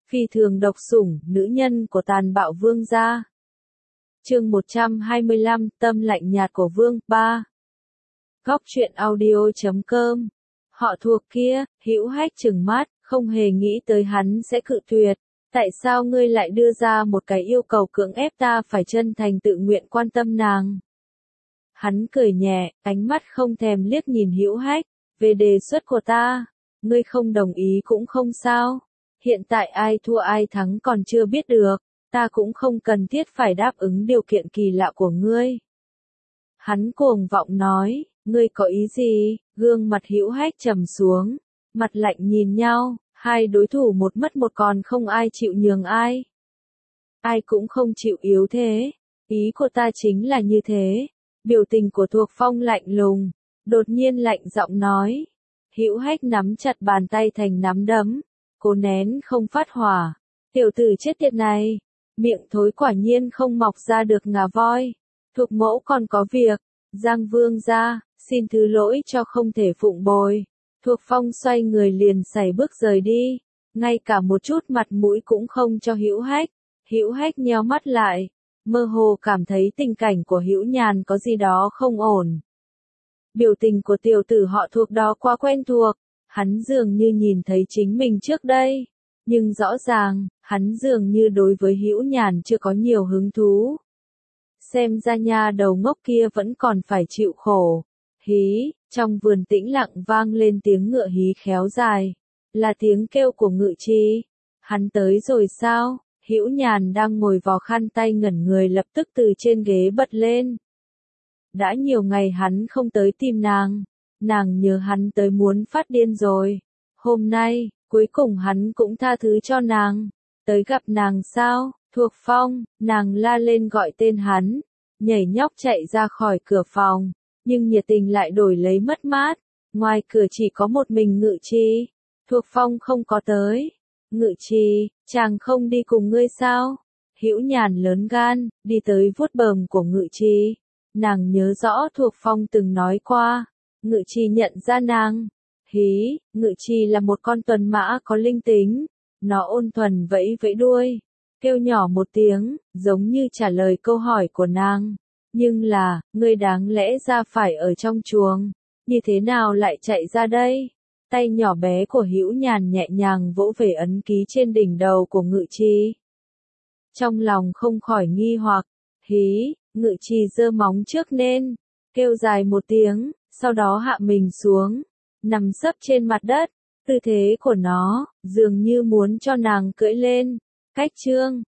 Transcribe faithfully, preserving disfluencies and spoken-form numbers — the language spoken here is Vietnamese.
Phi thường độc sủng, nữ nhân của tàn bạo vương gia. Chương một trăm hai mươi lăm, tâm lạnh nhạt của vương, ba. Góc truyện audio chấm com. Họ thuộc kia, Hữu Hách trừng mắt, không hề nghĩ tới hắn sẽ cự tuyệt. Tại sao ngươi lại đưa ra một cái yêu cầu cưỡng ép ta phải chân thành tự nguyện quan tâm nàng? Hắn cười nhẹ, ánh mắt không thèm liếc nhìn Hữu Hách. Về đề xuất của ta, ngươi không đồng ý cũng không sao. Hiện tại ai thua ai thắng còn chưa biết được, ta cũng không cần thiết phải đáp ứng điều kiện kỳ lạ của ngươi. Hắn cuồng vọng nói, ngươi có ý gì? Gương mặt Hữu Hách trầm xuống, mặt lạnh nhìn nhau, hai đối thủ một mất một còn không ai chịu nhường ai. Ai cũng không chịu yếu thế, ý của ta chính là như thế. Biểu tình của Thuộc Phong lạnh lùng, đột nhiên lạnh giọng nói. Hữu Hách nắm chặt bàn tay thành nắm đấm, cố nén không phát hỏa. Tiểu tử chết tiệt này, miệng thối quả nhiên không mọc ra được ngà voi. Thuộc mẫu còn có việc, Giang Vương gia, xin thứ lỗi cho không thể phụng bồi. Thuộc Phong xoay người liền sải bước rời đi, ngay cả một chút mặt mũi cũng không cho Hữu Hách. Hữu Hách nheo mắt lại, mơ hồ cảm thấy tình cảnh của Hữu Nhàn có gì đó không ổn. Biểu tình của tiểu tử họ Thuộc đó quá quen thuộc, hắn dường như nhìn thấy chính mình trước đây, nhưng rõ ràng, hắn dường như đối với Hữu Nhàn chưa có nhiều hứng thú. Xem ra nha đầu ngốc kia vẫn còn phải chịu khổ. Hí, trong vườn tĩnh lặng vang lên tiếng ngựa hí khéo dài, là tiếng kêu của Ngự Trì. Hắn tới rồi sao? Hữu Nhàn đang ngồi vò khăn tay ngẩn người lập tức từ trên ghế bật lên. Đã nhiều ngày hắn không tới tìm nàng, nàng nhớ hắn tới muốn phát điên rồi. Hôm nay, cuối cùng hắn cũng tha thứ cho nàng. Tới gặp nàng sao? Thuộc Phong, nàng la lên gọi tên hắn, nhảy nhóc chạy ra khỏi cửa phòng, nhưng nhiệt tình lại đổi lấy mất mát. Ngoài cửa chỉ có một mình Ngự Trì. Thuộc Phong không có tới. Ngự Trì, chàng không đi cùng ngươi sao? Hữu Nhàn lớn gan, đi tới vuốt bờm của Ngự Trì. Nàng nhớ rõ Thuộc Phong từng nói qua. Ngự Trì nhận ra nàng. Hí, Ngự Trì là một con tuần mã có linh tính. Nó ôn thuần vẫy vẫy đuôi, kêu nhỏ một tiếng, giống như trả lời câu hỏi của nàng. Nhưng là, ngươi đáng lẽ ra phải ở trong chuồng, như thế nào lại chạy ra đây? Tay nhỏ bé của Hữu Nhàn nhẹ nhàng vỗ về ấn ký trên đỉnh đầu của Ngự Trì. Trong lòng không khỏi nghi hoặc, hí, Ngự Trì giơ móng trước lên, kêu dài một tiếng, sau đó hạ mình xuống, nằm sấp trên mặt đất. Tư thế của nó, dường như muốn cho nàng cưỡi lên. Cách chương,